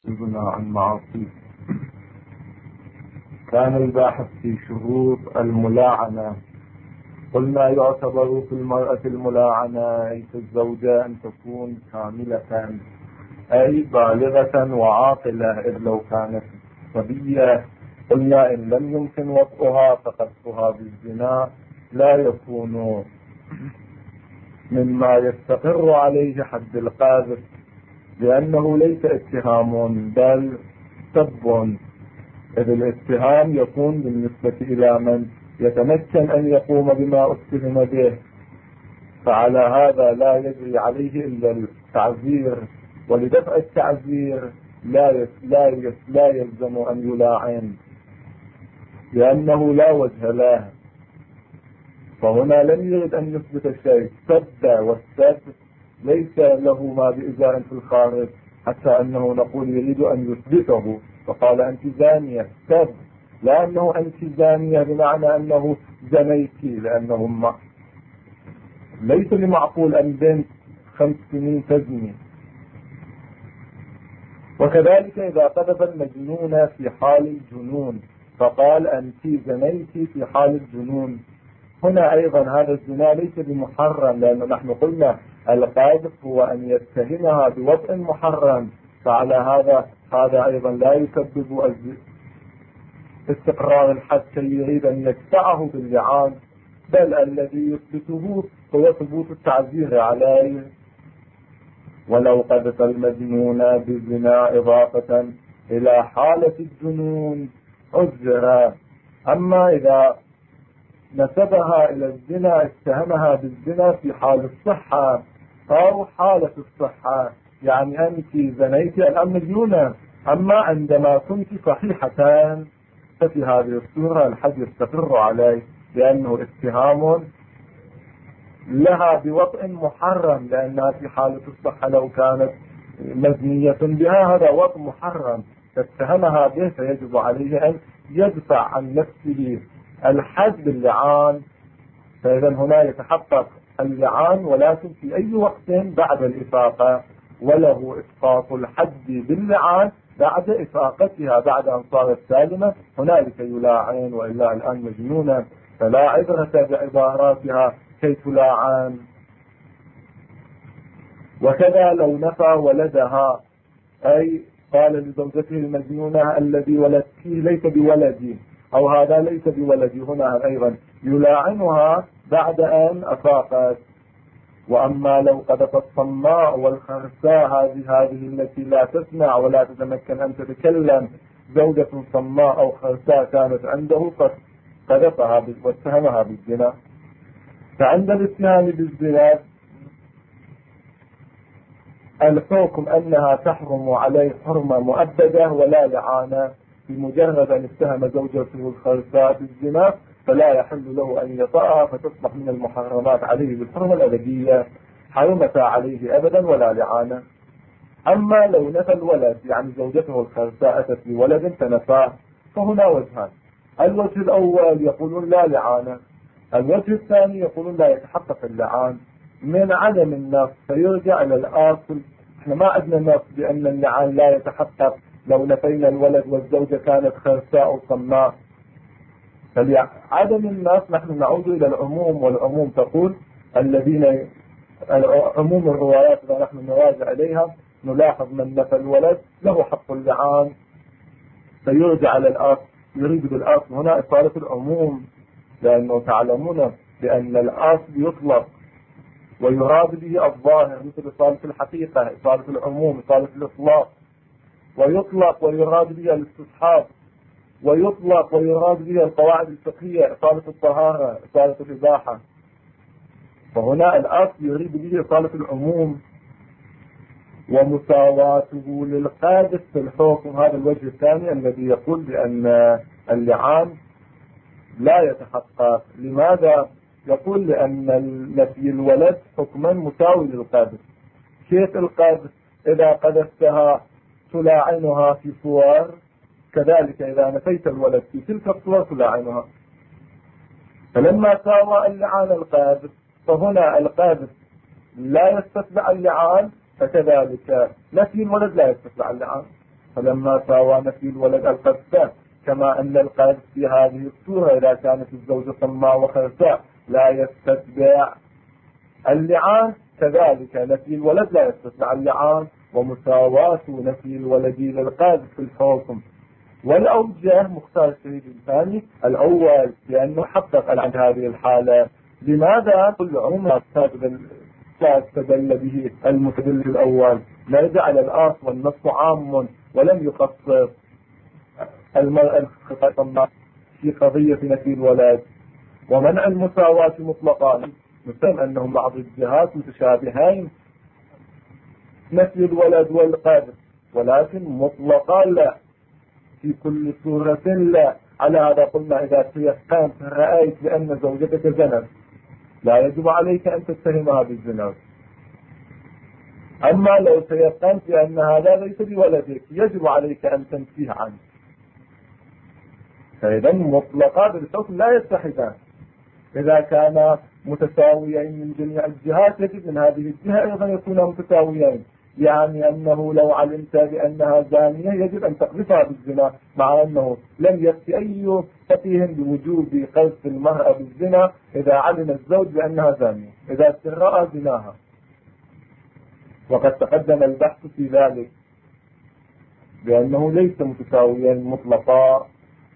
يبنى عن معاصي. كان الباحث في شروط الملاعنة. قلنا يعتبر في المرأة الملاعنة أي في الزوجة أن تكون كاملة أي بالغة وعاقلة، إذ لو كانت صبية قلنا إن لم يمكن وطئها فقذفها بالزنا لا يكون مما يستقر عليه حد القاذف، لأنه ليس اتهام بل سب، إذ الاتهام يكون بالنسبة إلى من يتمكن أن يقوم بما اتهم به، فعلى هذا لا يجري عليه إلا التعزير، ولدفع التعزير لا يلزم أن يلاعن لأنه لا وجه له. فهنا لم يرد أن يثبت شيء، سد، والسد ليس له ما بإزاء في الخارج حتى أنه نقول يريد أن يثبته، فقال أنت زانية، سد، لأنه أنت زانية بمعنى أنه زنيتي، لأنهم ليس لمعقول أن بنت 5 سنين تزني. وكذلك إذا قذف المجنون في حال الجنون فقال أنت زنيتي في حال الجنون، هنا أيضا هذا الزنا ليس بمحرم، لأن نحن قلنا القاذف هو أن يتهمها بوطء محرم، فعلى هذا أيضا لا يسبب استقرار الحد كي يريد أن يدفعه باللعان، بل الذي يثبته هو ثبوت التعزير عليه. ولو قذف المجنون بالزنا إضافة إلى حالة الجنون عذر، أما إذا نسبها إلى الزنا اتهمها بالزنا في حال الصحة أو حالة الصحة، يعني أنت زنيت الآن مجنونة، أما عندما كنت صحيحة ففي هذه الصورة الحد يستقر عليه، لأنه اتهام لها بوطء محرم، لأنها في حالة الصحة لو كانت مزنية بها هذا وطء محرم تتهمها به، فيجب عليه أن يدفع عن نفسه الحد باللعان. فإذا هنا يتحقق اللعان، ولكن في أي وقت بعد الإفاقة، وله إسقاط الحد باللعان بعد إفاقتها، بعد أن صارت سالمة هنالك يلاعن، وإلا الآن مجنونة فلا عبرة بعباراتها كي تلاعن. وكذا لو نفى ولدها، أي قال لزوجته المجنونة الذي ولدتي ليس بولدي، أو هذا ليس بولدي، هنا أيضا يلاعنها بعد أن أفاقت. وأما لو قذف الصماء والخرساء، هذه التي لا تسمع ولا تتمكن أن تتكلم، زوجة صماء أو خرساء كانت عنده قذفها واتهمها بالزنا، فعند الاتهام بالزنا الحكم أنها تحرم عليه حرمة مؤبدة ولا لعانة، بمجرد أن اتهم زوجته الخرساء بالزنا فلا يحل له أن يطأها، فتصبح من المحرمات عليه بالحرمة الأبدية، حرمت عليه أبدا ولا لعانة. أما لو نفى الولد، يعني زوجته الخرساء أتت بولد فنفاه، فهنا وجهان: الوجه الأول يقولون لا لعانة، الوجه الثاني يقولون لا يتحقق اللعان من عدم النص، فيرجع إلى الأصل. احنا ما عندنا نص بأن اللعان لا يتحقق لو نفينا الولد والزوجة كانت خرساء أو صماء، فلعدم النص نحن نعود إلى العموم، والعموم تقول عموم الروايات إذا نحن نراجع إليها نلاحظ من نفى الولد له حق اللعان، فيرجع إلى الأصل. يريد بالأصل هنا إصالة العموم، لأنه تعلمون بأن الأصل يطلق ويراد به الظاهر، مثل إصالة الحقيقة، إصالة العموم، إصالة الإطلاق، ويطلق ويراد به الاستصحاب، ويطلق ويراد به القواعد الفقهية، إصالة الطهارة، إصالة الإباحة. فهنا الأصل يريد به إصالة العموم ومساواته للقاذف في الحكم. هذا الوجه الثاني الذي يقول بأن اللعان لا يتحقق. لماذا؟ يقول لأن نفي الولد حكما مساوي للقاذف. كيف القاذف؟ إذا قذفتها تلاعنها في صور، كذلك إذا نفيت الولد في تلك الصور تلاعنها. فلما ساوى اللعان القاذف، فهنا القاذف لا يستتبع اللعان، فكذلك نفي الولد لا يستتبع اللعان. فلما ساوى نفي الولد القذف، كما أن القذف في هذه الصورة إذا كانت الزوجة صماء وخرساء لا يستتبع اللعان، كذلك نفي الولد لا يستتبع اللعان، ومساواة نفي الولد للقذف في الحكم. والأوجه مختار الشهيد الثاني الأول لأنه حقق عند هذه الحالة. لماذا كل عمر استدل به المستدل الأول؟ نرجع على الأصل والنص عام ولم يخصص المرأة في قضية نفي الولد ومنع المساواة مطلقا. نفهم أنهم بعض الجهات متشابهين نفي الولد والقذف، ولكن مطلقا لا، في كل صورة لا. على هذا قلنا إذا تيقنت رأيت بأن زوجتك زنت لا يجب عليك أن تتهمها بالزنا. أما لو تيقنت بأن هذا ليس بولدك يجب عليك أن تنفيه عنه. فإذا مطلقا بالحكم لا يتحدان. إذا كان متساويين من جميع الجهات يجب من هذه الجهة أيضا يكون متساويين، يعني أنه لو علمت بأنها زانية يجب أن تقذفها بالزنا، مع أنه لم يفتي أي فقيه بوجوب قذف المرأة بالزنا إذا علم الزوج بأنها زانية إذا استرأى زناها، وقد تقدم البحث في ذلك بأنه ليس متساويين مطلقا.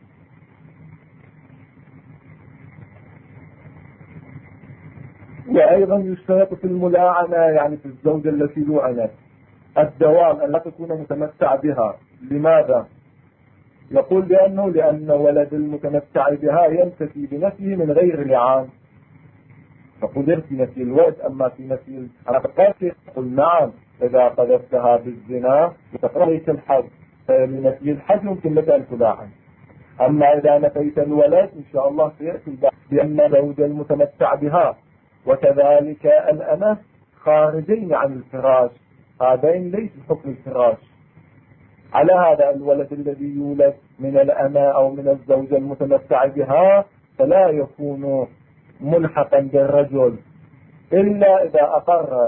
وأيضا يشترط في الملاعنة، يعني في الزوجة التي لعنت، الدوام أن لا تكون متمتع بها. لماذا؟ يقول لأن ولد المتمتع بها ينتفي بنفيه من غير لعان. فقدر في نفي الولد، أما في نفي القذف يقول نعم إذا قذفتها بالزنا تقرأيك الحد، فلنفي الحد يمكن لك أن تلاعن. أما إذا نفيت الولد إن شاء الله سيأتي بأن الزوج المتمتع بها وكذلك الأمة خارجين عن الفراش، هذين ليس حكم الفراش. على هذا الولد الذي يولد من الأمة أو من الزوجة المتمتع بها فلا يكون ملحقا بالرجل إلا إذا أقر،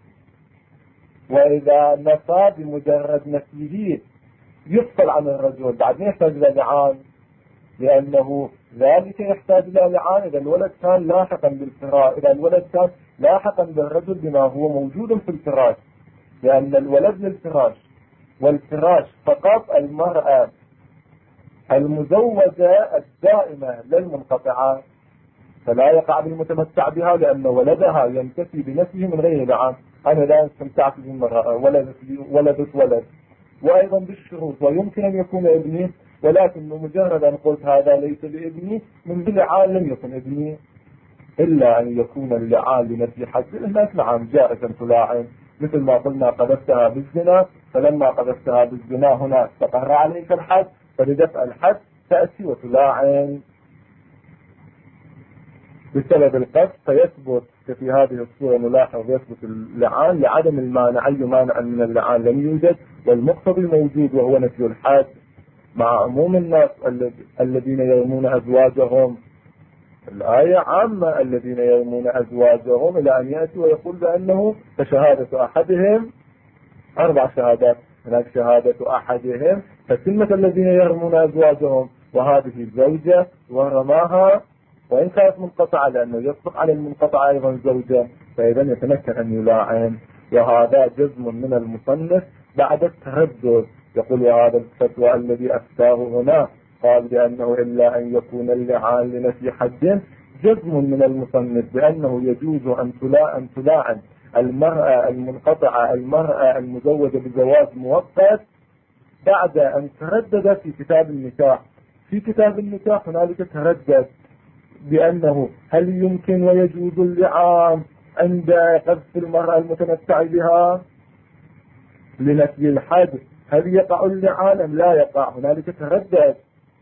وإذا نفى بمجرد نفيه يفصل عن الرجل، بعد ما يحتاج إلى لعان، لأنه ذلك يحتاج إلى لعان إذا الولد كان لاحقا بالفراش، إذا الولد كان لاحقا بالرجل بما هو موجود في الفراش، لأن الولد للفراش، والفراش فقط المرأة المزوجة الدائمة للمنقطعات، فلا يقع بالمتمتع بها لأن ولدها ينتفي بنفسه من غير لعان. أنا لا استمتعت بالمرأة ولدت ولد، وأيضا بالشروط، ويمكن أن يكون ابني، ولكن مجرد أن قلت هذا ليس بابني من بلعان لم يكن ابني، إلا أن يكون اللعان لنفي حد. الناس نعم جائزا تلاعن، مثل ما قلنا قذفتها بالزنا، فلما قذفتها بالزنا هنا استقر عليك الحد، فلدفع الحد تأتي وتلاعن بسبب القذف، فيثبت في هذه الصورة نلاحظ يثبت اللعان لعدم المانع، أي مانع من اللعان لم يوجد، والمقتضي موجود وهو نفي الحد، مع عموم الناس الذين يرمون أزواجهم. الآية عامة الذين يرمون أزواجهم إلى أن يأتي ويقول بأنه فشهادة أحدهم 4 شهادات، هناك شهادة أحدهم فتمة الذين يرمون أزواجهم، وهذه الزوجة ورماها وإن كانت منقطعة، لأنه يطلق على المنقطعة أيضا زوجة، فإذا يتمكن أن يلاعن. وهذا جزم من المصنف بعد التردد، يقول وهذا الفتوى الذي أفتاه هنا قال بأنه إلا أن يكون اللعان لنفي حد، جزم من المصنف بأنه يجوز أن تلاعن المرأة المنقطعة، المرأة المزوجة بزواج مؤقت بعد أن تردد في كتاب النكاح. في كتاب النكاح هنالك تردد بأنه هل يمكن ويجوز اللعان عند قذف المرأة المتمتع بها لنفي الحد، هل يقع اللعان أم لا يقع؟ هنالك تردد.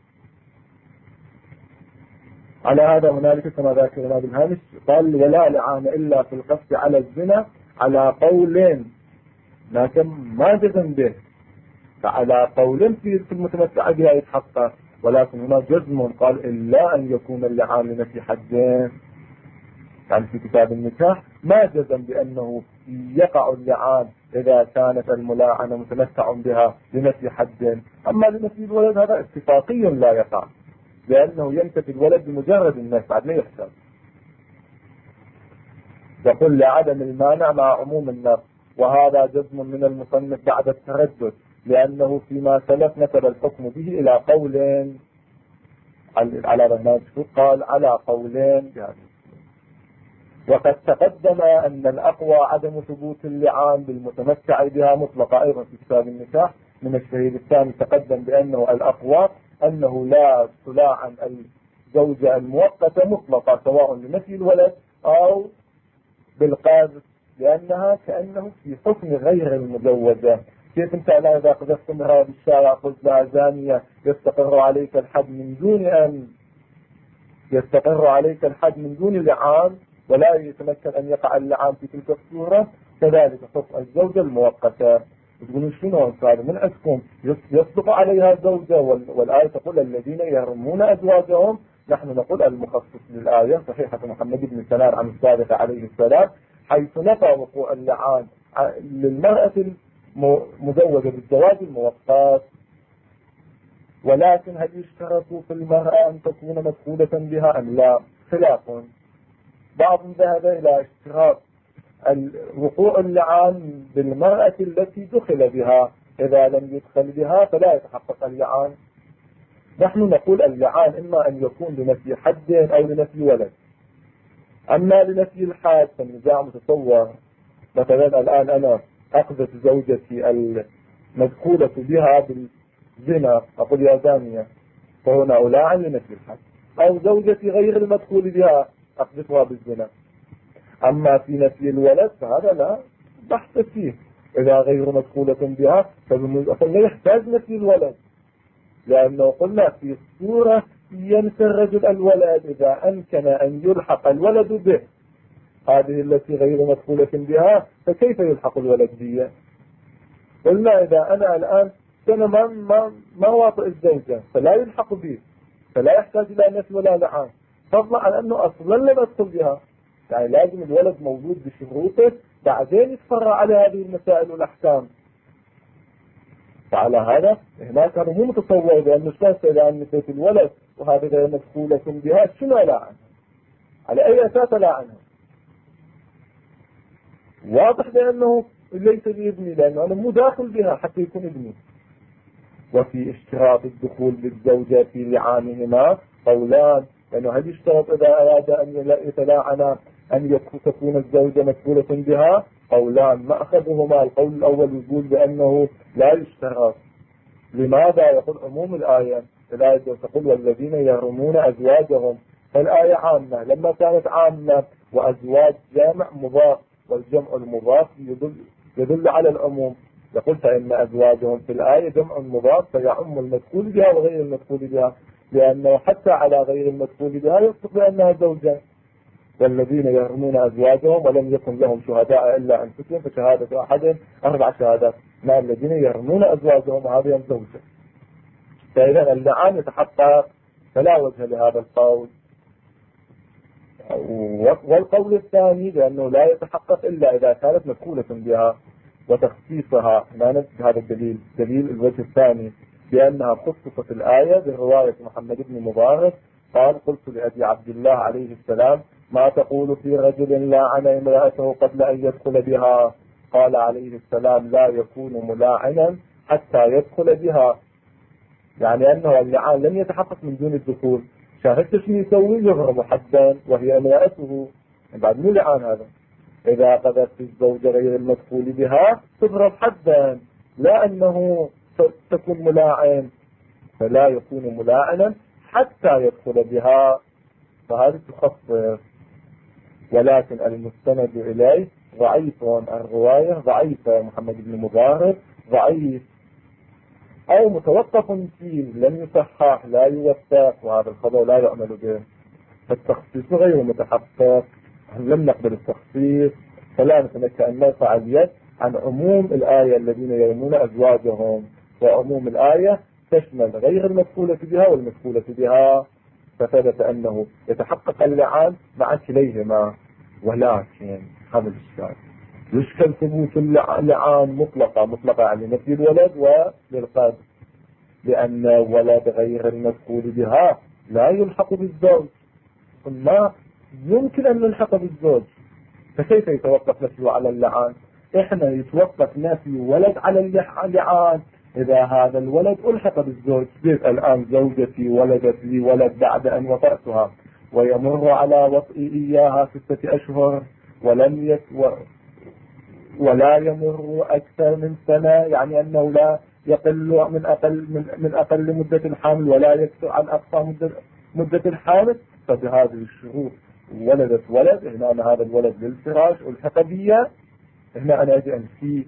على هذا هنالك كما ذكرنا بالهامش قال ولا لعان إلا في القصد على الزنا على قول، لكن ما جزم به، فعلى قول في المتمتع بها يتحقق، ولكن هنا جزم قال إلا أن يكون اللعان لنفي حدين، يعني في كتاب النكاح ما جزم بأنه يقع اللعان إذا كانت الملاعنة متمتع بها لنفي حد. أما لنفي الولد هذا اتفاقي لا يقع، لأنه ينتفي الولد بمجرد النفي بعد ما يحسب. يقول لعدم المانع مع عموم النص، وهذا جزم من المصنف بعد التردد، لأنه فيما سلف نسب الحكم به إلى قولين على برنامج قال على قولين يعني. وقد تقدم أن الأقوى عدم ثبوت اللعان بالمتمتع بها مطلقة أيضا في كتاب النكاح من الشهيد الثاني. تقدم بأنه الأقوى أنه لا تلاعن الزوجة المؤقتة مطلقة سواء لنفي الولد أو بالقاذف، لأنها كأنه في حكم غير المزوجة. كيف انت لا اذا قذفت امرأة بالشارع قلت لها زانية يستقر عليك الحد من دون ان يستقر عليك الحد من دون لعان ولا يتمكن ان يقع اللعان في تلك الصورة، كذلك حكم الزوجة المؤقتة. تقولون شنو هذا من عندكم يصدق عليها الزوجة والآية تقول الذين يرمون أزواجهم. نحن نقول المخصص للآية صحيحة محمد بن سنان عن الصادق عليه السلام حيث نفى وقوع اللعان للمرأة مزوجة بالزواج المؤقت. ولكن هل يشترط في المرأة أن تكون مدخولة بها أم لا؟ خلاف. بعض ذهب إلى اشتراط وقوع اللعان بالمرأة التي دخل بها، إذا لم يدخل بها فلا يتحقق اللعان. نحن نقول اللعان إما أن يكون لنفي حد أو لنفي ولد. أما لنفي الحاد فالنزاع متصور. مثلا الآن أنا أخذت زوجتي المدخولة بها بالزنا أقول يا زانية، فهنا ألاعن لنفي الحد. أو زوجتي غير المدخول بها أخذتها بالزنا. أما في نفي الولد فهذا لا بحث فيه، إذا غير مدخولة بها فلا يحتاج نفي الولد، لأنه قلنا في الصورة ينسى الرجل الولد إذا أمكن أن يلحق الولد به. هذه التي غير مدخولة بها فكيف يلحق الولد بها؟ قلنا إذا أنا الآن أنا ما واطئ الزوجة فلا يلحق به، فلا يحتاج إلى نفي ولا لعان، فضلا عن أنه أصلا لم يدخل بها. يعني لازم الولد موجود بشروطه بعدين يتفرع على هذه المسائل والأحكام. فعلى هذا هناك أنا مو متصور بأن شخص إذا أن نسيت الولد وهذه غير مدخولة بها شنو لا عنها؟ على أي أساس لا عنها؟ واضح بأنه ليس لي ابني لأنه أنا مو داخل بها حتى يكون ابني. وفي اشتراط الدخول بالزوجة في لعانهما قولان، لأنه هل يشترط إذا أراد أن يتلاعن أن تكون الزوجة مدخولة بها؟ قولان مأخذهما القول الأول يقول بأنه لا يشترط. لماذا؟ يقول عموم الآية تقول والذين يرمون أزواجهم، فالآية عامة. لما كانت عامة وأزواج جامع مضاف والجمع المضاف يدل على العموم، يقول فإن أزواجهم في الآية جمع مضاف فيعم المدخول بها وغير المدخول بها، لأنه حتى على غير المدخول بها يصدق بأنها زوجة. والذين يرمون أزواجهم ولم يكن لهم شهداء إلا أنفسهم فشهادة أحد 4 شهادات، مع الذين يرمون أزواجهم هذه الزوجة. فإذا اللعان يتحقق فلا وجه لهذا القول. والقول الثاني لأنه لا يتحقق إلا إذا كانت مدخولة بها وتخصيصها. ما نفس هذا الدليل، دليل الوجه الثاني بأنها خصصت الآية برواية محمد بن مبارك قال قلت لأبي عبد الله عليه السلام ما تقول في رجل لاعن امرأته قبل أن يدخل بها؟ قال عليه السلام لا يكون ملاعنا حتى يدخل بها، يعني أنه اللعان لم يتحقق من دون الدخول. شاهدت شنو يسوي؟ يغرم حدا وهي امرأته، بعد مو لعان هذا. إذا قذفت الزوجة غير المدخول بها تضرب حدا، لا أنه تكون ملاعن، فلا يكون ملاعنا حتى يدخل بها، فهذه تخفف. ولكن المستند إليه ضعيف، الرواية ضعيفة، محمد بن مبارك ضعيف أو متوقف فيه لم يصحح لا يوثق، وهذا الخبر لا يعمل به. فالتخصيص غير متحقق، لم نقبل التخصيص، فلا نتمكن أن نرفع اليد عن عموم الآية الذين يرمون أزواجهم، وعموم الآية تشمل غير المدخولة بها والمدخولة بها، فثبت أنه يتحقق اللعان مع كليهما. ولكن هذا الإشكال يشكل ثبوت اللعان مطلقة يعني نفي الولد وللقذف، لأن ولد غير المدخول بها لا يلحق بالزوج، ما يمكن أن نلحق بالزوج، فكيف يتوقف نفيه على اللعان؟ إحنا يتوقف نفي ولد على اللعان إذا هذا الولد ألحق بالزوج. الآن زوجتي ولدت لي ولد بعد أن وطأتها، ويمر على وطئي إياها 6 أشهر ولا يمر أكثر من سنة، يعني أنه لا يقل من أقل مدة الحمل ولا يكثر عن أقصى مدة الحمل، فبهذه الشروط ولدت ولد، هنا أنا هذا الولد للفراش ألحق بي، هنا أنا أجي أنفيه.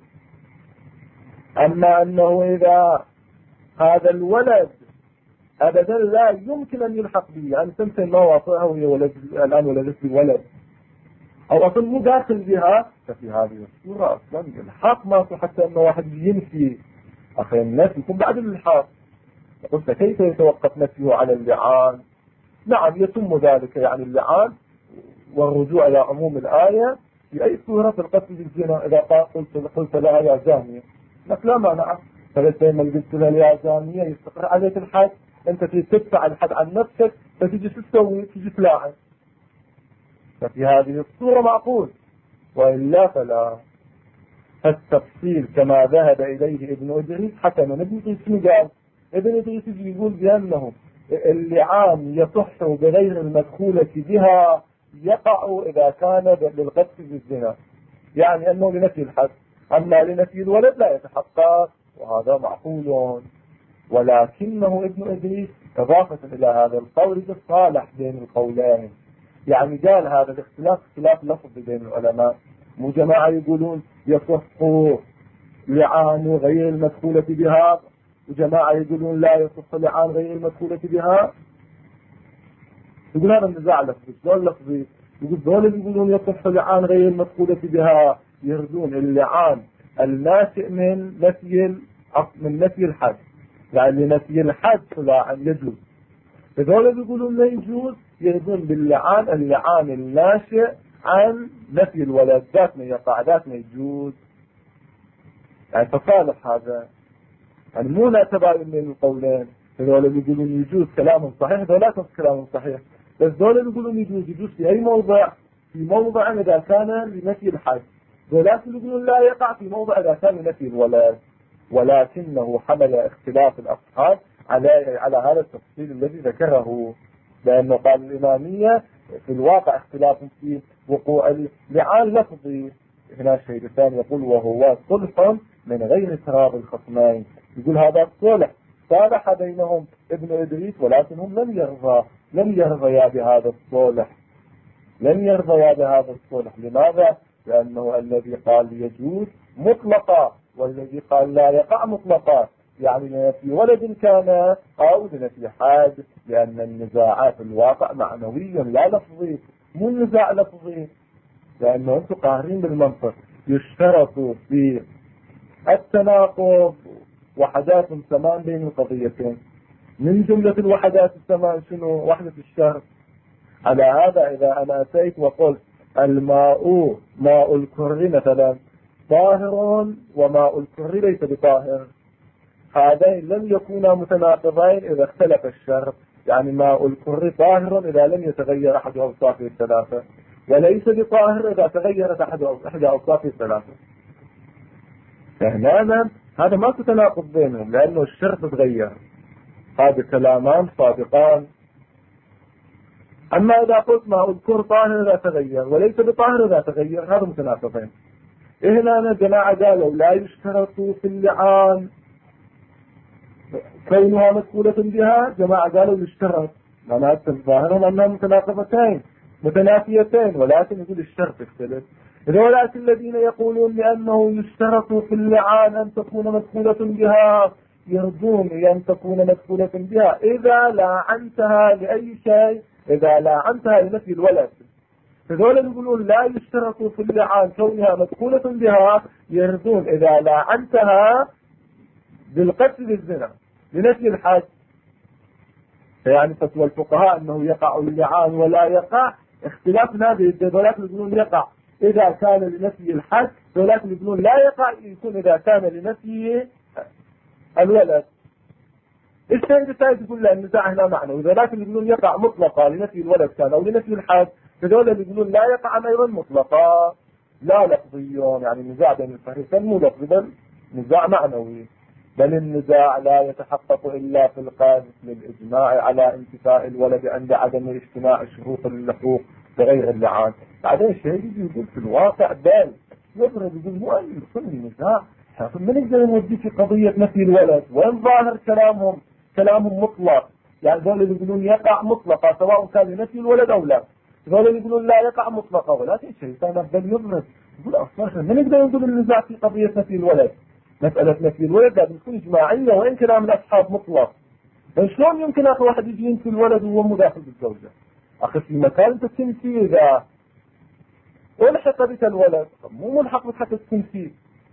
أما أنه إذا هذا الولد أبدا لا يمكن أن يلحق بي، يعني سنتين ما واطئها وهي الآن ولدت لي ولد، أو أصلا مو داخل بها، ففي هذه الصورة أصلا الحق ما حتى أنه واحد ينفي أخي النفي يكون بعد الإلحاق. قلت كيف يتوقف نفيه على اللعان؟ نعم يتم ذلك، يعني اللعان والرجوع إلى عموم الآية في أي صورة في القتل بالزنا. إذا قلت لها يا زانية لك لا مانع، فلما قلت لها يا زانية يستقر عليك الحد، أنت تدفع الحد عن نفسك، فتجي تسوي تجي تلاعن، ففي هذه الصورة معقول، وإلا فلا. التفصيل كما ذهب إليه ابن إدريس حسنا. ابن إدريس قال ابن إدريس يقول بأنه اللعان يصح بغير المدخولة بها يقع إذا كان للقذف بالزنا، يعني أنه لنفي الحد، أما لنفي الولد لا يتحقق، وهذا معقول. ولكنه ابن إدريس إضافة إلى هذا القول الصالح بين القولين، يعني قال هذا الاختلاف اختلاف لفظي بين العلماء، مو جماعة يقولون يصح لعان غير المدخولة بها، وجماعة يقولون لا يصح لعان غير المدخولة بها. يقول هذا النزاع لفظي. دول لفظي يقول دول اللي يقولون يصح لعان غير المدخولة بها يردون اللعان الناشئ من نفي الحد، يعني نفي الحد فلا يجوز. هذول اللي يقولون لا يجوز يردون اللعان الناشئ عن نفي الولد، ذات ما يقع ذات ما يجوز، يعني تصالح هذا، يعني مو لا تباين بين القولين. هذول اللي يقولون يجوز كلام صحيح، هذول لا كلام صحيح، بس دول اللي يقولون يجوز في أي موضع، في موضع إذا كان لنفي الحد، ذولاك اللي يقولون لا يقع في موضع إذا كان لنفي الولد. ولكنه حمل اختلاف الأصحاب على هذا التفصيل الذي ذكره، لأنه قال الإمامية في الواقع اختلاف في وقوع اللعان لفظي. هنا الشيء الثاني يقول وهو صلح من غير تراضي الخصمين، يقول هذا الصلح صالح بينهم ابن إدريس، ولكنهم لم يرضيا بهذا الصلح، لماذا؟ لأنه الذي قال يجوز مطلقا والذي قال لا يقع مطلقا، يعني لنفي ولد كان أو لنفي حاد، لأن النزاع في الواقع معنوي لا لفظي، مو نزاع لفظي، لأنه أنتم قاهرين بالمنطق. يشترط في التناقض وحدات 8 بين القضيتين، من جملة الوحدات 8 شنو؟ وحدة الشرط. على هذا إذا أنا أتيت وقلت الماء ماء الكر مثلا طاهر وماء الكر ليس بطاهر، هذين لم يكونا متناقضين إذا اختلف الشرط، يعني ماء الكر طاهر إذا لم يتغير أحد أوصافه الثلاثة، وليس بطاهر إذا تغيرت أحد أوصافه الثلاثة. فهنا هذا ما تتناقض بينهم لأنه الشرط تغير، هذا كلامان صادقان. أما إذا قلت ماء الكر طاهر إذا تغير وليس بطاهر إذا تغير، هذا متناقضين. هنا جماعة قالوا لا يشترط في اللعان كونها مسؤولة بها، جماعة قالوا يشترط، معناته الظاهرهم أنها متنافيتين، ولكن يقول الشرط يختلف. ولكن الذين يقولون بأنه يشترط في اللعان أن تكون مسؤولة بها يرجون أن تكون مسؤولة بها إذا لعنتها لأي شيء، إذا لعنتها لنفي الولد. هذول يقولون لا يشترط في اللعان كونها مسؤولة بها يرجون إذا لعنتها بالقتل بالزنا لنفي الحد. يعني فتوى الفقهاء أنه يقع اللعان ولا يقع اختلاف هذه ذولاك اللي يقولون يقع إذا كان لنفي الحد، ذولاك اللي يقولون لا يقع يكون إذا كان لنفي الولد. الشيء الثالث يقول لا النزاع هنا معنوي، ذولاك اللي يقولون يقع مطلقا لنفي الولد كان أو لنفي الحد، فذولا اللي يقولون لا يقع أيضا مطلقا لا لفظيون. يعني النزاع بين الفريقين مو لفظي بل نزاع معنوي. بل النزاع لا يتحقق إلا في القاذف للإجماع على انتفاء الولد عند عدم اجتماع شروط اللحوق بغير اللعان. بعدين الشيء يقول في الواقع بل يضرب يقول مو أن يكون النزاع ما نقدر نودي في قضية نفي الولد وين ظاهر كلامهم مطلق. يعني ذول اللي يقولون يقع مطلقا سواء كان لنفي الولد أو لا، ذول اللي يقولون لا يقع مطلقا، ولكن الشيطان بل يضرب يقول أصلا ما نقدر نقول النزاع في قضية نفي الولد. مسألة نفي الولد لازم تكون إجماعية وإن كلام الأصحاب مطلق. شلون يمكن أخي واحد يجي ينفي الولد وهو مداخل بالزوجة؟ أخي في مكان أنت تنفي إذا ولحق بك الولد مو ملحق بك حتى التنفيذ.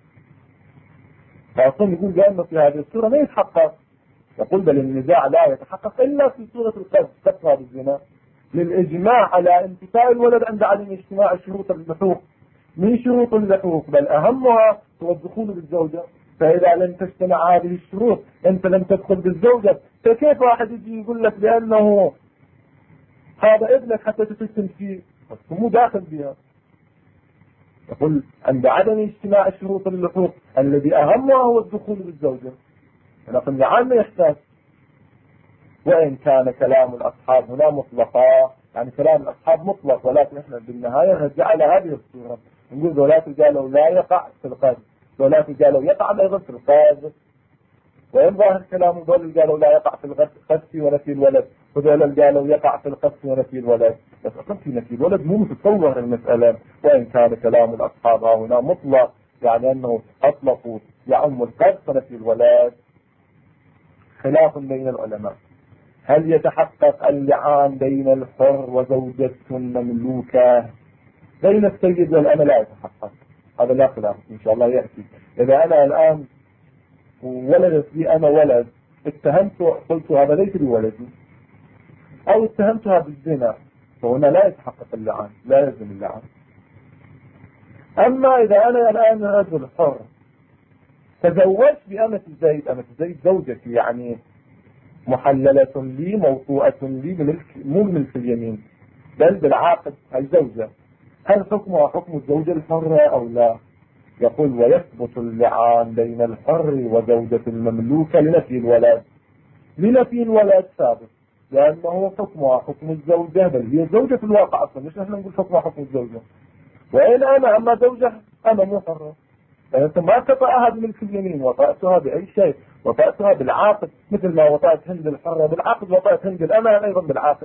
فأصلا يقول بأنه في هذه الصورة ما يتحقق. يقول بل النزاع لا يتحقق إلا في صورة القذف تقرأ بالزنا للإجماع على انتفاء الولد عند عدم اجتماع شروط اللحوق. من شروط اللحوق بل أهمها هو الدخول بالزوجة. فإذا لم تجتمع هذه الشروط أنت لم تدخل بالزوجة، فكيف واحد يجي يقول لك بأنه هذا ابنك حتى تتسم فيه مو داخل بها. يقول عند عدم اجتماع شروط اللحوق الذي أهمها هو الدخول بالزوجة. لكن اللعان ما يحتاج. وإن كان كلام الأصحاب هنا مطلقا، يعني كلام الأصحاب مطلق، ولكن إحنا بالنهاية نرجع على هذه الصورة نقول ذولات قالوا لا يقع في القذف، ذولات قالوا يقع أيضا في القذف. وإن ظاهر كلام ذول قالوا لا يقع في القذف ونفي الولد، وذول قالوا يقع في القذف ونفي الولد. بس أصلا في نفي الولد مو متصور المسألة. وإن كان كلام الأصحاب هنا مطلق يعني أنه أطلقوا يعم القذف ونفي الولد. خلاف بين العلماء هل يتحقق اللعان بين الحر وزوجته المملوكة؟ بين السيد والأمة لا يتحقق، هذا لا خلاف إن شاء الله يأتي. إذا أنا الآن ولدت لي أنا ولد اتهمت قلت هذا ليس بولدي أو اتهمتها بالزنا فهنا لا يتحقق اللعان، لا يلزم اللعان. أما إذا أنا الآن رجل حر تزوجت بأمة زيد، أمة زيد زوجتي يعني محللة لي موطوءة لي مو بملك اليمين بل بالعاقد الزوجة، هل حكمها حكم الزوجة الحرة أو لا؟ يقول ويثبت اللعان بين الحر وزوجة المملوكة لنفي الولد. لنفي الولد ثابت لأنه حكمها حكم الزوجة، بل هي زوجة في الواقع أصلا، مش نحن نقول حكمها حكم الزوجة. وإن أنا أما زوجة أنا مو حرة، يعني أنت ما تطأها بملك اليمين، وطأتها بأي شيء، وطأتها بالعاقد مثل ما وطأت هند الحرة بالعاقد، وطأت هند الأمة أيضا بالعاقد،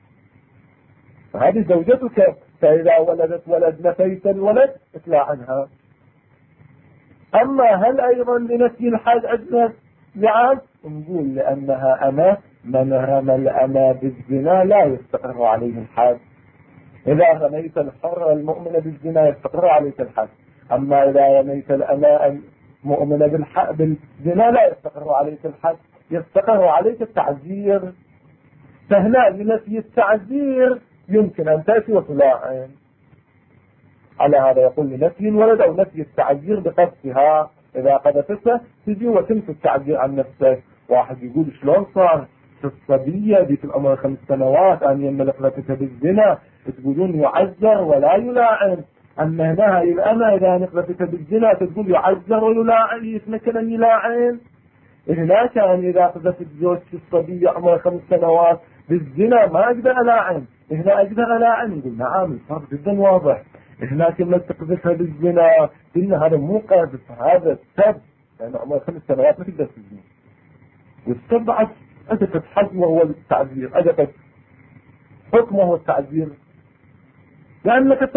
فهذه زوجتك. فإذا ولدت ولد نفيت الولد اطلع عنها. أما هل أيضا لنفي الحد عندنا لعان؟ نقول لأنها أمة، من رمى الأمة بالزنا لا يستقر عليه الحد. إذا رميت الحر المؤمنة بالزنا يستقر عليك الحد، أما إذا رميت الأمة المؤمنة بالزنا لا يستقر عليك الحد، يستقر عليك التعزير. فهنا لنفي التعزير يمكن أن تأتي وتلاعن. على هذا يقول لنفي الولد أو نفي التعزير بقصدها، إذا قذفتها تجي وتنفي التعزير عن نفسك. واحد يقول شلون صار في الصبية دي في العمر 5 سنوات أن يملك لقتها بالزنا تقولون يعزر ولا يلاعن، أما هنا الأمة إذا نقلتها بالزنا تقول يعزر ويلاعن، يتمكن أن يلاعن. هناك أن إذا قذفت زوجتي الصبية عمر 5 سنوات بالزنا ما أقدر ألاعن، هنا أقدر ألاعن. يقول نعم الفرق جدا واضح. هناك لما تقذفها بالزنا قلنا هذا مو قذف، هذا سب، لأن عمر 5 سنوات ما تقدر تزني. والسب أدفت حجمه هو التعذير، أدفت حكمه هو التعذير، لأنك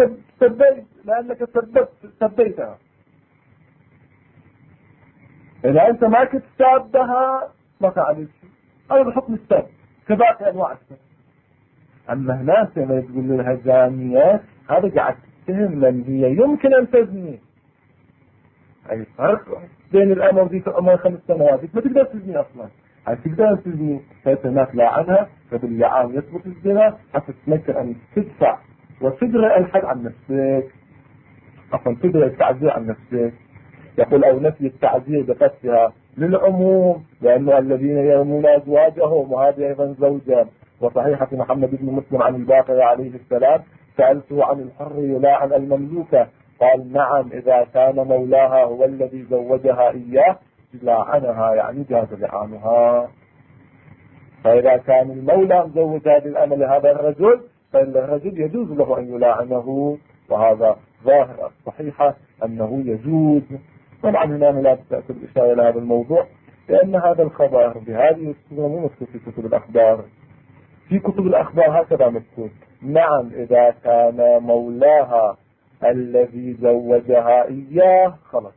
سبيتها. إذا أنت ما كنت سابها ما فعلت شيء، هذا بحكم السب كباقي أنواع السب. أما هناك لما تقول لها زانية هذا قاعد تتهم لأن هي يمكن أن تزني. أي فرق بين الأمر دي في عمر 5 سنوات ما تقدر تزني أصلا، هل تقدر أن تزني؟ فهناك لا عنها، فباللعان يثبت الزنا حتى تتمكن أن تدفع وتدرى الحد عن نفسك، عفوا تدرى التعزير عن نفسك. يقول أو نفي التعزير بقصدها للعموم، لأنه الذين يرمون أزواجهم، وهذه أيضا زوجة. وصحيحة محمد بن مسلم عن الباقر عليه السلام سألته عن الحر يلاعن المملوكة، قال نعم إذا كان مولاها هو الذي زوجها إياه لاعنها، يعني جاز لعانها. فإذا كان المولى مزوج هذه الأمة لهذا الرجل، فإن الرجل يجوز له أن يلاعنه، وهذا ظاهر الصحيحة أنه يجوز. طبعا هنا لا تأتي الإشارة إلى هذا الموضوع، لأن هذا الخبر بهذه الصورة مو مذكور في كتب الأخبار. في كتب الأخبار هكذا مذكور نعم إذا كان مولاها الذي زوجها إياه خلاص،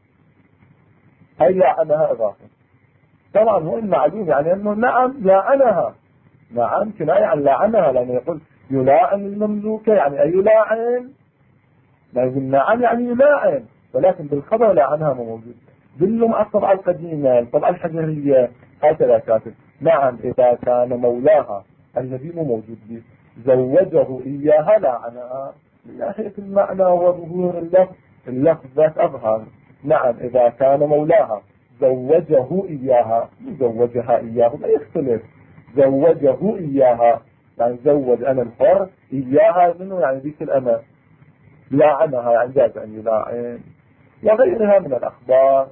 أي لعنها إضافة. طبعا هو المعلوم يعني أنه نعم لعنها، نعم كناية عن لعنها، لأنه يقول يلاعن المملوكة يعني أي يلاعن، لكن نعم يعني يلاعن، ولكن بالخبر لعنها مو موجود. دلوا مع الطبعة القديمة الطبعة الحجرية هكذا كاتب نعم إذا كان مولاها الذي مو موجود به زوجه إياها لعنها، من ناحية المعنى وظهور اللفظ ذات أظهر. نعم إذا كان مولاها زوجه إياها، زوجها إياه لا يختلف، زوجه إياها يعني زوج أنا الحر إياها منه يعني ذيك الأمة، لاعنها يعني جاز أن يلاعن، وغيرها من الأخبار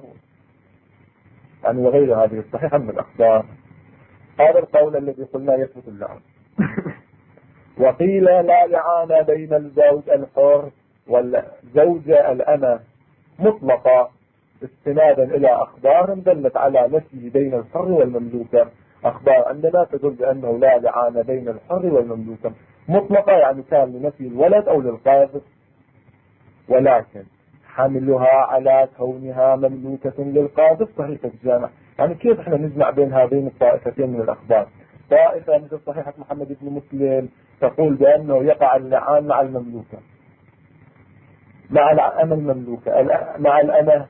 يعني وغير هذه الصحيحة من الأخبار. هذا القول الذي قلنا يثبت اللعن. وقيل لا لعان بين الزوج الحر والزوجة الأمة مطلقة، استنادا إلى أخبار دلت على نفيه بين الحر والمملوكة. أخبار عندنا تدل بأنه لا لعان بين الحر والمملوكة مطلقة، يعني كان لنفي الولد أو للقاذف، ولكن حملها على كونها مملوكة للقاذف صحيح الجامع. يعني كيف احنا نجمع بين هذين الطائفتين من الأخبار؟ طائفة مثل صحيحة محمد بن مسلم تقول بأنه يقع اللعان مع المملوكة، مع الأمة المملوكة، مع الأمة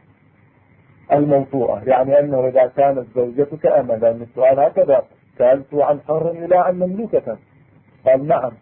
الموطوءة، يعني أنه إذا كانت زوجتك أمة، لأن السؤال هكذا سألت عن حر إلى عن مملوكة، قال نعم.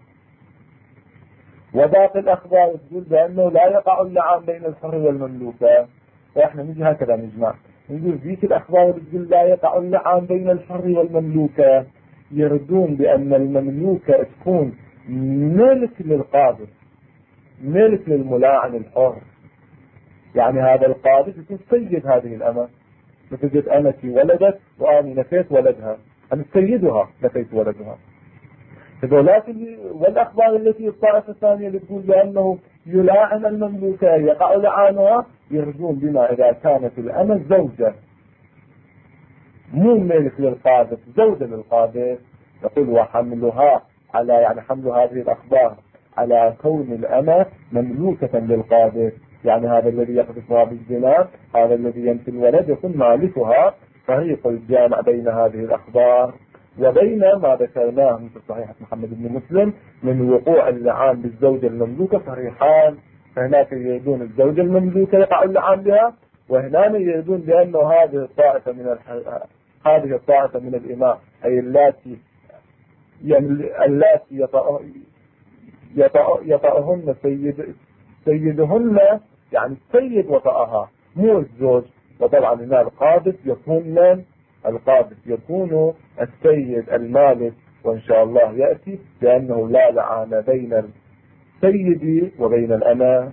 وباقي الأخبار تقول بأنه لا يقع اللعان بين الحر والمملوكة، وإحنا نجي هكذا نجمع نقول ذيك الأخبار تقول لا يقع اللعان بين الحر والمملوكة، يردون بأن المملوكة تكون ملك للقاذف، ملك للملاعن الحر، يعني هذا القاذف يكون سيد هذه الأمة، مثل أمتي ولدت وأني نفيت ولدها، أنا سيدها نفيت ولدها. لكن والأخبار التي الطائفة الثانية اللي تقول بأنه يلاعن المملوكة يقع لعانها، يرجون بما إذا كانت الأمة زوجة مو ملك للقاذف، زوجة للقاذف. يقول وحملها على يعني حمل هذه الأخبار على كون الأمة مملوكة للقاذف، يعني هذا الذي يقذفها بالزنا، هذا الذي ينفي الولد يكون مالكها. فريق الجامع بين هذه الأخبار وبين ما ذكرناه مثل صحيحة محمد بن مسلم من وقوع اللعان بالزوجة المملوكة صحيحان. فهناك يريدون الزوجة المملوكة يقع اللعان بها، وهنا يريدون بأنه هذه الطائفة من الإمام أي اللاتي يطأهن سيدهن، يعني السيد وطأها مو الزوج. وطبعا هنا القاذف يكون من؟ القاذف يكون السيد المالك، وإن شاء الله يأتي بأنه لا لعان بين السيد وبين الأمة.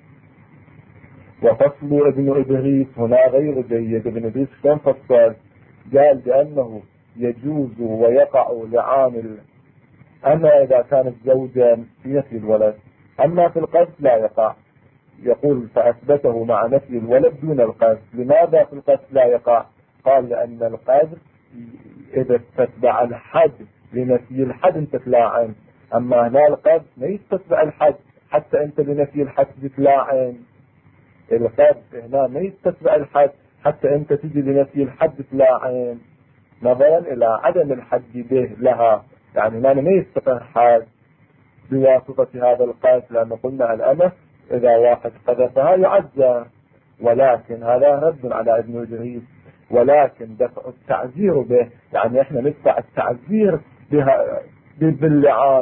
وفصل ابن إدريس هنا غير جيد. ابن إدريس كان فصل قال بأنه يجوز ويقع لعان الأمة إذا كانت زوجا في نفي الولد، أما في القذف لا يقع. يقول فأثبته مع نفي الولد دون القذف. لماذا في القذف لا يقع؟ قال لأن القذف إذا تتبع الحد لنفي الحد انت تلاعن، أما هنا القذف ما يتتبع الحد حتى انت لنفي الحد تلاعن. القذف هنا ما يتتبع الحد حتى انت تجي لنفي الحد تلاعن، نظرا إلى عدم الحد به لها، يعني هنا ما يستقر حد بواسطة هذا القذف، لأن قلنا الأمة إذا واحد قذفها يعزى. ولكن هذا رد على ابن إدريس، ولكن دفع التعزير به، يعني احنا ندفع التعزير باللعان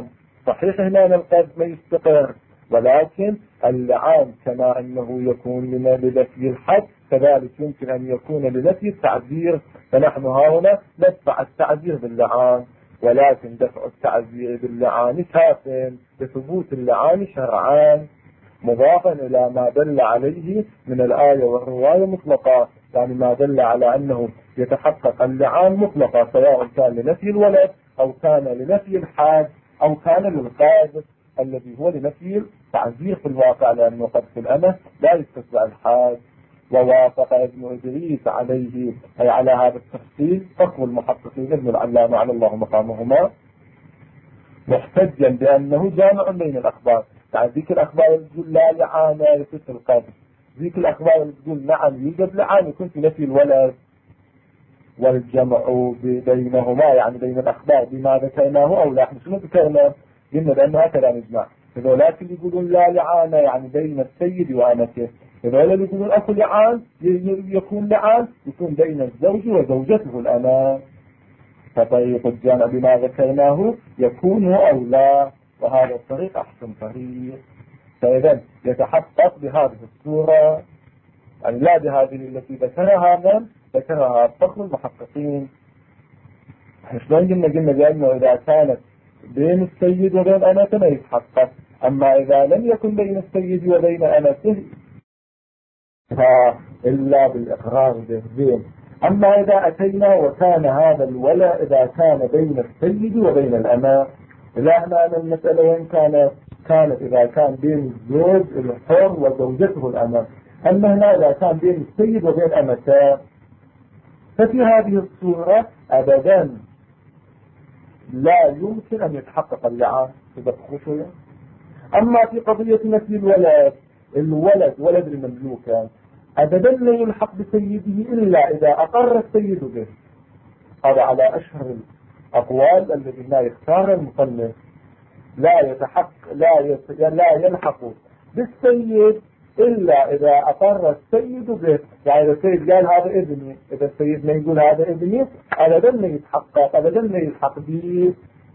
صحيح هنا القذف ما يستقر، ولكن اللعان كما أنه يكون لنفي الحد كذلك يمكن أن يكون لنفي التعذير. فنحن هنا ندفع التعذير باللعان، ولكن دفع التعذير باللعان كاف بثبوت اللعان شرعان مضافا إلى ما دل عليه من الآية والرواية مطلقا، يعني ما دل على أنه يتحقق اللعان مطلقا سواء كان لنفي الولد أو كان لنفي الحاد أو كان للقاذف الذي هو لنفي التعذير في الواقع، لأنه قد في الأمة لا يستتبع الحاد. ووافق ابن إدريس عليه أي على هذا التفصيل فصل المحققين ابن العلامة على الله مقامهما، محتجا بأنه جامع بين الأخبار. يعني ذيك الأخبار اللي تقول لا لعان يفت القذف، ذيك الأخبار اللي تقول نعم يوجد لعان يكون في نفي الولد، والجمع بينهما يعني بين الأخبار بما ذكرناه أو لا. احنا شنو ذكرنا؟ قلنا بأنه هكذا نجمع. هذولاك اللي يقولون لا لعان يعني بين السيد وأمته، هذول اللي يقولون أكو لعان يكون لعان يكون بين الزوج وزوجته الأمان. فطريق الجمع بما ذكرناه يكون أو لا، وهذا الطريق أحسن طريق. فإذا يتحقق بهذه الصورة، يعني لا بهذه التي ذكرها فصل المحققين. شلون قلنا بأنه إذا كانت بين السيد وبين أمته ما يتحقق، أما إذا لم يكن بين السيد وبين أمته إلا بالإقرار به. أما إذا أتينا وكان هذا الولاء إذا كان بين السيد وبين الأمة، إذا أنا المسألة وين كانت إذا كان بين الزوج الحر وزوجته الأمة، أما هنا إذا كان بين السيد وبين أمته، ففي هذه الصورة أبدا لا يمكن أن يتحقق اللعان. أما في قضية نفي الولد ولد المملوكة أبدا لا يلحق بسيده إلا إذا أقر السيد به. هذا على أشهر الأقوال الذي لا يختار المصنف. لا يلحق بالسيد إلا إذا أقر السيد به. يعني إذا السيد قال هذا ابني، إذا السيد ما يقول هذا ابني أبدا لا يتحقق، أبدا لا يلحق به.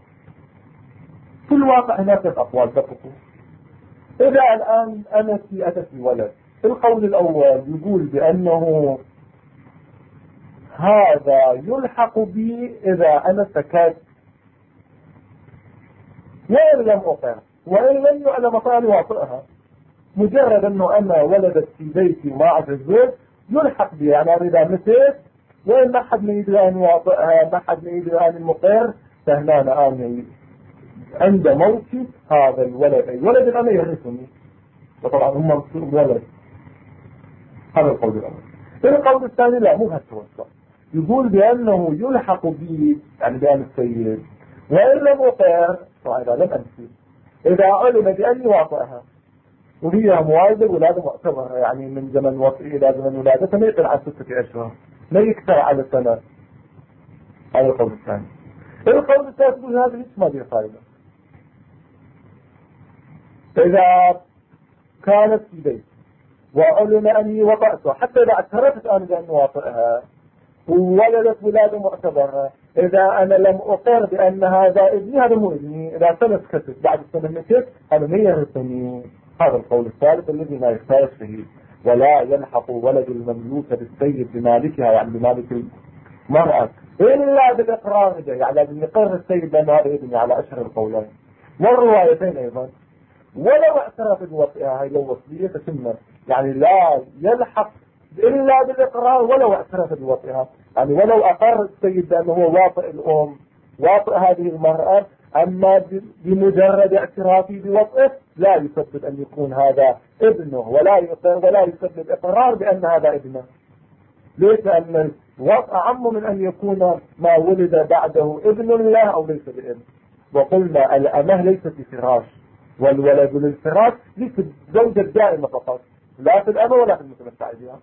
في الواقع هناك أقوال دقيقة. إذا الآن أتت الولد، القول الأول يقول بأنه هذا يلحق بي إذا أنا سكت وإن لم أقر وإن لم يعلم طالي واطئها. مجرد أنه أنا ولدت في بيتي وما أعرف الزوج يلحق بي، يعني إذا متت وإن ما حد ما يدري أن واطئها، ما حد ما يدري أن المقر، فهنا أنا عند موتي هذا الولد الأنا يرثني، وطبعا هم مقصود ولد. هذا القول الأول. القول الثاني لا، مو هالتوسع، يقول بأنه يلحق به يعني بأن السيد وإن لم أقر، إذا لم أنسي، إذا علم بأني واطئها وهي موالدة ولادة معتبرة، يعني من زمن وطئ إلى زمن ولادة ما يقل عن 6 أشهر، ما يكثر على سنة. هذا القول الثاني. القول الثالث يقول هذا ليش ما به فائدة. إذا كانت في بيت وعلم أني وطأته، حتى إذا اعترفت أنا بأني واطئها وولدت ولادة معتبرة، إذا أنا لم أقر بأن هذا ابني، هذا مو ابني. إذا سنة سكتت بعد السنة مكت، هذا ما يرثني. هذا القول الثالث الذي لا يختار فيه. ولا يلحق ولد المملوكة بالسيد بمالكها، يعني بمالك المرأة، إلا بالإقرار، يعني لازم يقر السيد بأن هذا ابني على أشهر القولين والروايتين أيضا. ولو اعترف بوطئها، هاي لو وصية تتم، يعني لا يلحق إلا بالإقرار ولو اعترف بوطئها، يعني ولو أقر السيد بأنه هو واطئ الأم، واطئ هذه المرأة، أما بمجرد اعترافي بوطئه لا يثبت أن يكون هذا ابنه، ولا يثبت إقرار بأن هذا ابنه. ليس أن الوطئ أعم من أن يكون ما ولد بعده ابن له أو ليس بابن. وقلنا الأمه ليست بفراش، والولد للفراش ليس الزوجة الدائمة فقط، لا في الأمة ولا في المتمتع بها.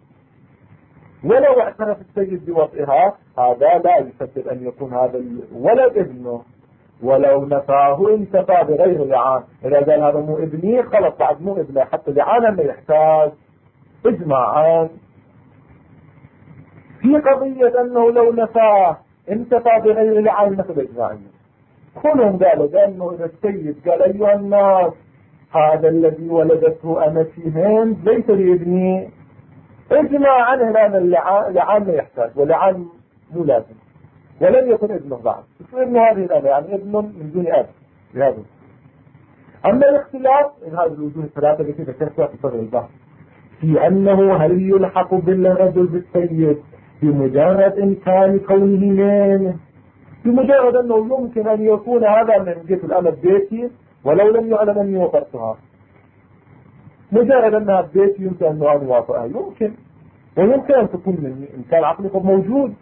ولو اعترف السيد بوطئها، هذا لا يثبت أن يكون هذا الولد ابنه. ولو نفاه انتفى بغير لعان. إذا قال هذا مو ابني، خلص بعد مو ابنه، حتى لعانا ما يحتاج اجماعا. في قضية أنه لو نفاه انتفى بغير لعان مثل إجماعي، كلهم قالوا بأنه إذا السيد قال أيها الناس هذا الذي ولدته أمتي هند ليس لابني، اجمع عنه الآن اللعان لا يحتاج، واللعان مو لازم، ولم يكن ابنه بعد، ابن هذه الآن يعني ابن من دون أب بهذا. أما الاختلاف من هذه الوجوه الثلاثة التي ذكرتها في صدر البحث في أنه هل يلحق بالرجل بالسيد بمجرد إمكان كونه منه، بمجرد أنه يمكن أن يكون هذا من جهة الأمة بيتي ولو لم يعلم أني وقفتها، مجرد أنها بيتي يمكن أن أواطئها، يمكن، ويمكن أن تكون من إمكان عقلك موجود،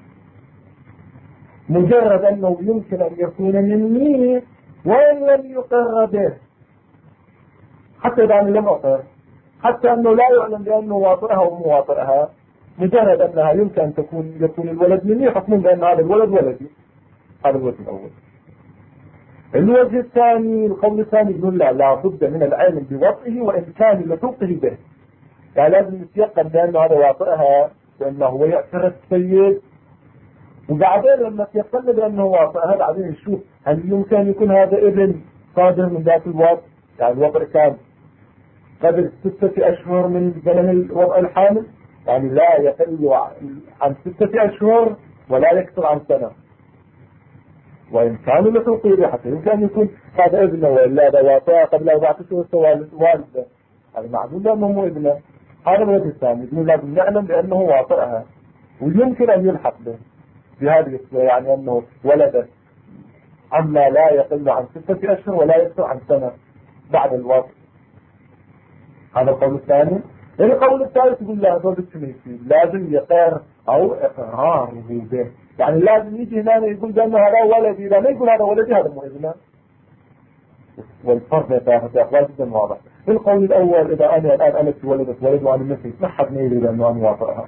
مجرد أنه يمكن أن يكون مني وإن لم يقر به، حتى إذا أنا لم أقر، حتى أنه لا يعلم بأنه واطئها ومواطئها، مجرد أنها يمكن أن يكون الولد مني، حكمون بأن هذا الولد ولدي. هذا الوجه الأول. الوجه الثاني، القول الثاني يقول لا بد من العلم بوطئه وإمكان لحوقه به، يعني لازم يتيقن بأنه هذا واطئها، بأنه هو يعترف السيد، وبعدين لما يتيقن بأنه واطئها بعدين يشوف هل يمكن أن يكون هذا ابن صادر من ذات الوطء، يعني الوطء كان قبل 6 أشهر من زمن الوضع الحامل، يعني لا يقل عن 6 أشهر ولا يكثر عن سنة، وإن كانوا لتوقيره حتى يمكن أن يكون هذا ابنه وإلا هذا واطئ قبل 4 أشهر والده، هذا معلوم بأنه مو ابنه. هذا الوجه الثاني، يقول لازم نعلم بأنه واطئها ويمكن أن يلحق به بهذه، يعني أنه ولد عما لا يقل عن 6 أشهر ولا يكثر عن سنة بعد الوضع. هذا القول الثاني. القول الثالث يقول لا هذول التمييز لازم يقر أو إقرار به، يعني لازم يجي هنا يقول بأنه هذا ولدي، لا ما يقول هذا ولدي هذا مو ابنه، والفرق يا أخوان جدا واضح. القول الأول إذا أنا الآن أمتي ولدت ولد وأنا مثلي ما حد ما يريد أنه أنا واطئها،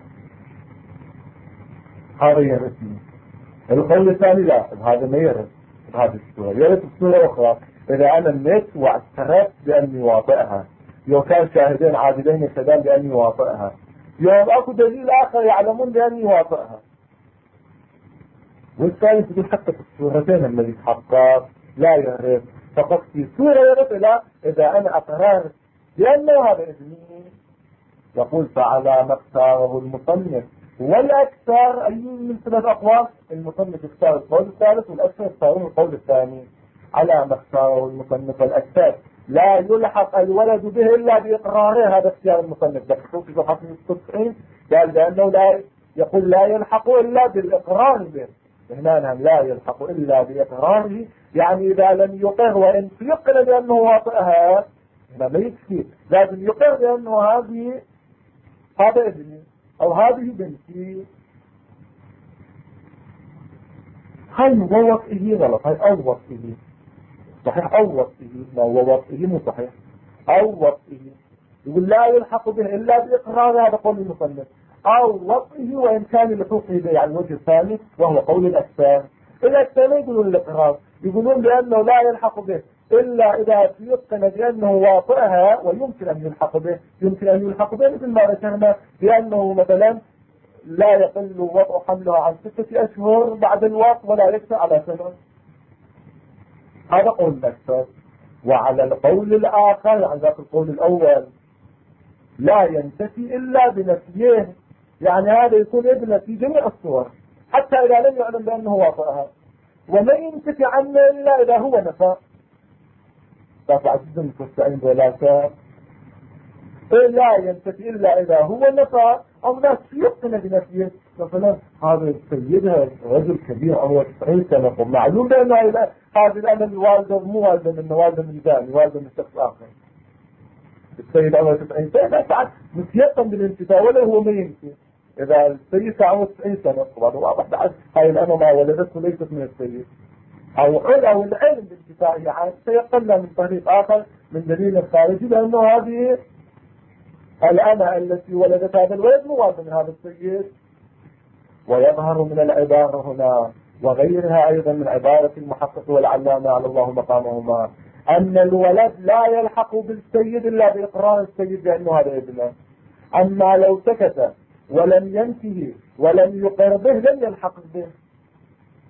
هذا يرثني. القول الثاني لا، هذا ما يرث بهذه الصورة، يرث بصورة أخرى إذا أنا مت واعترفت بأني واطئها، لو كان شاهدين عادلين يشهدان بأني واطئها، يوم أكو دليل آخر يعلمون بأني واطئها. والثالث يقول حتى في الصورتين الذي تحقق لا يرث، فقط في صورة يرث إذا أنا أقررت بأنه هذا ابني. يقول فعلى ما اختاره المصنف والأكثر أي من 3 أقوال، المصنف اختار القول الثالث والأكثر اختارون القول الثاني. على ما اختاره المصنف والأكثر لا يلحق الولد به إلا بإقراره، هذا اختيار المصنف. دقيقوا في صفحة 90 قال بأنه لا يقول لا يلحق إلا بالإقرار به، هنا لا يلحق إلا بإقراره، يعني إذا لم يقر وإن يقل بأنه واطئها هنا ما يكفي، لازم يقر بأنه هذا ابني أو هذه بنتي. هاي هو وطئه غلط، هاي أو وطئه صحيح، أو وطئه لا هو وطئه مو صحيح، أو وطئه يقول لا يلحق به إلا بإقرار، هذا قول المصنف، أو وطئه وإن كان لحوقه به، يعني الوجه الثاني وهو قول الأكثر. الأكثر ما يقولون الإقرار، يقولون بأنه لا يلحق به إلا إذا يتقن بأنه واطئها، ويمكن أن يلحق به، يمكن أن يلحق به مثل ما ذكرنا بأنه مثلا لا يقل وطء حملها عن 6 أشهر بعد الوطء ولا يكثر على سنة. هذا قول الأكثر. وعلى القول الآخر عن ذاك القول الأول لا ينتفي إلا بنفيه، يعني هذا يكون ابنه في جميع الصور حتى إذا لم يعلم بأنه واطئها، وما ينتفي عنه إلا إذا هو نفى. دافع جدا مستعين بلاك لا ينتفي إلا إذا هو نفى أو ناس يقتنى بنفيه. مثلا هذا سيدها رجل كبير عمره 90 سنة، معلوم بأنه هذه الأمل والده مو والده منه، والده من ثاني، والده من شخص آخر. السيد عمره 90 سنة ساعات متيقن بالانتفاء ولا هو ما ينتفي. إذا السيد عمره 90 سنة طبعا واضح بعد هاي الأمة ما ولدته ليست من السيد، أو العلم بالانتفاء يعني سيقل من طريق آخر من دليل خارجي بأنه هذه الأمة التي ولدت هذا الولد موازن من هذا السيد. ويظهر من العبارة هنا وغيرها أيضا من عبارة المحقق والعلامة على الله مقامهما أن الولد لا يلحق بالسيد إلا بإقرار السيد بأنه هذا ابنه. أما لو سكت ولم ينتهي ولم يقر به لم يلحق به.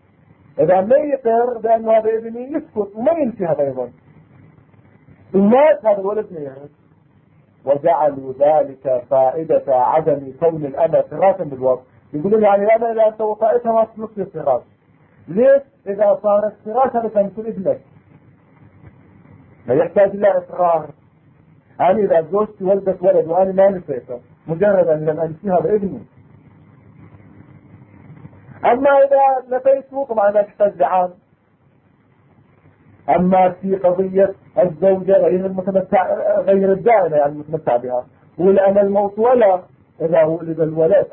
إذا ما يقر بأنه هذا ابني يسكت وما ينتهي أيضا ومات هذا الولد ما يهرب. وجعلوا ذلك فائدة عدم كون الأمة فراشا بالوقت. يقولون يعني الأمة إذا أنت وطائتها ما تصير فراش. ليش؟ إذا صارت فراش هذا كان يكون ابنك ما يحتاج إلا إصرار. أنا إذا زوجتي ولدت ولد وأنا ما نسيته مجرد أن لم أنسي هذا ابني. أما إذا نسيته طبعا لا تحتاج لعان. أما في قضية الزوجة غير المتمتع غير الدائمة يعني المتمتع بها والأنا الموصولة إذا ولد الولد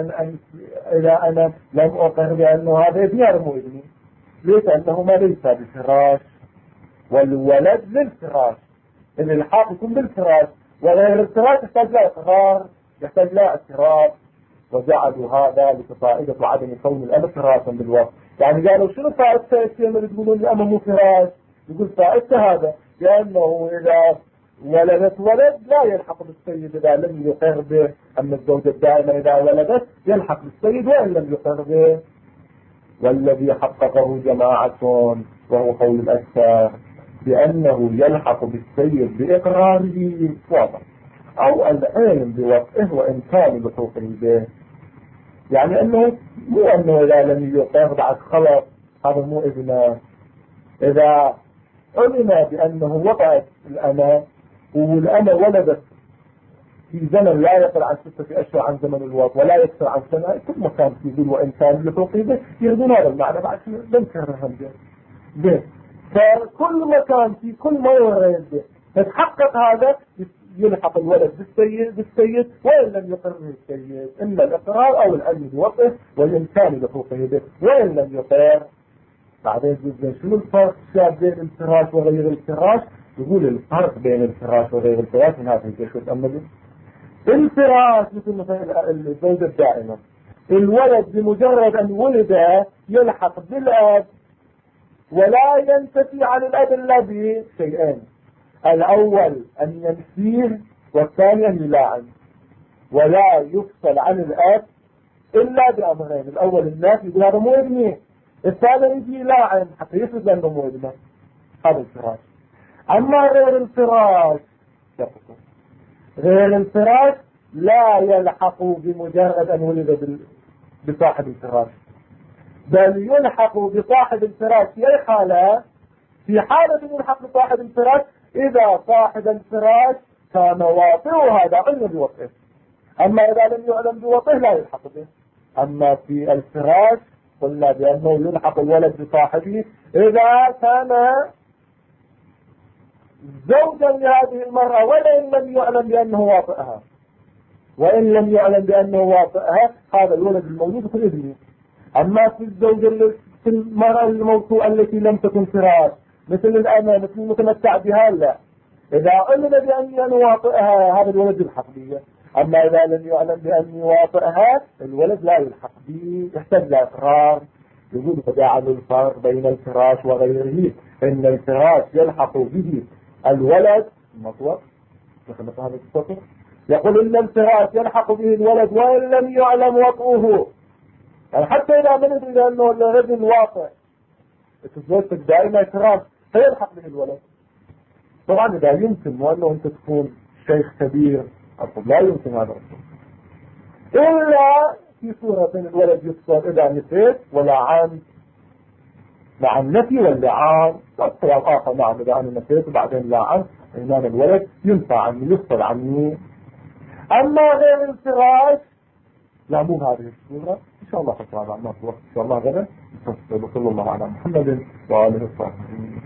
إذا أنا لم أقر بأنه هذا ابني أو مو ابني. ليس أنه ما ليس بفراش والولد للفراش إن الحاق يكون بالفراش وغير الفراش يحتاج لا إقرار يحتاج لا اعتراف. وجعلوا هذا لفائدة عدم كون الأمر فراشا بالوقت. يعني قالوا شنو فائدة الشيء اللي تقولون الأمر مو فراش؟ يقول فائدة هذا لأنه إذا ولدت ولد لا يلحق بالسيد إذا لم يقر به. أما الزوجة الدائمة إذا ولدت يلحق بالسيد وإن لم يقر به. والذي حققه جماعة وهو قول الأكثر بأنه يلحق بالسيد بإقراره واضح أو العلم بوقته وإمكان لحوقه به. يعني أنه مو أنه إذا لم يقر بعد خلق هذا مو ابنه. إذا علم بأنه وقعت الأمة والأمة ولدت في زمن لا يقل عن 6 أشهر عن زمن الوقت ولا يكثر عن سنة كل مكان في ذل وإمكان لحوقه به يردون هذا المعنى بعد لم كررهم به. فكل مكان في كل ما يريد به تتحقق هذا يلحق الولد بالسيد وإن لم يقر به السيد إما الإقرار أو العلم بوقته والإمكان لحوقه به. وإن لم يقر بعدين جدا شنو الفرق بين الفراش وغير الفراش؟ يقول الفرق بين الفراش وغير الفراش من هذا الشيء تأملوا. الفراش مثل الزوجة الدائمة الولد بمجرد أن ولد يلحق بالأب ولا ينتفي عن الأب إلا بشيئين. الأول أن ينفيه والثاني أن يلاعن. ولا يفصل عن الأب إلا بأمرين. الأول الناس يقول هذا مو ابني. الثاني يجي يلاعن حتى يثبت أنه مو ابنه. هذا الفراش. أما غير الفراش غير الفراش لا يلحق بمجرد أن ولد بصاحب الفراش بل يلحق بصاحب الفراش في أي حالة؟ في حالة يلحق بصاحب الفراش إذا صاحب الفراش كان واطئه هذا علم بوطئه. أما إذا لم يعلم بوطئه لا يلحق به. أما في الفراش قلنا بأنه يلحق الولد بصاحبه إذا كان زوجا لهذه المرأة وإن لم يعلم بأنه واطئها. وإن لم يعلم بأنه واطئها هذا الولد الموجود في ابنه. أما في الزوجة في المرأة الموطوءة التي لم تكن فراش مثل الأمة مثل المتمتع بها لا. إذا علم بأنه واطئها هذا الولد يلحق به. أما إذا لم يعلم بأنه واطئها الولد لا يلحق به يحتاج لإقرار. يقول فجعلوا الفرق بين الفراش وغيره إن الفراش يلحق به الولد المطوط هذا السطر يقول إن الفراش يلحق به الولد وإن لم يعلم وطئه. يعني حتى إذا من إذا أنه الرجل واطئ تزوجتك دائما فراش فيلحق به الولد. طبعا إذا يمكن وأنه أنت تكون شيخ كبير لا يمكن هذا إلا في صورة الولد يفصل إذا نسيت ولا عن مع النفي واللعان والكلام آخر. نعم إذا أنا نسيت وبعدين لعن إمام الولد ينفع عني يفصل عني. أما غير الفراش لا مو هذه الصورة. إن شاء الله حتى هذا ما في وقت إن شاء الله غدا. وصلى الله على محمد وآله الصحابة.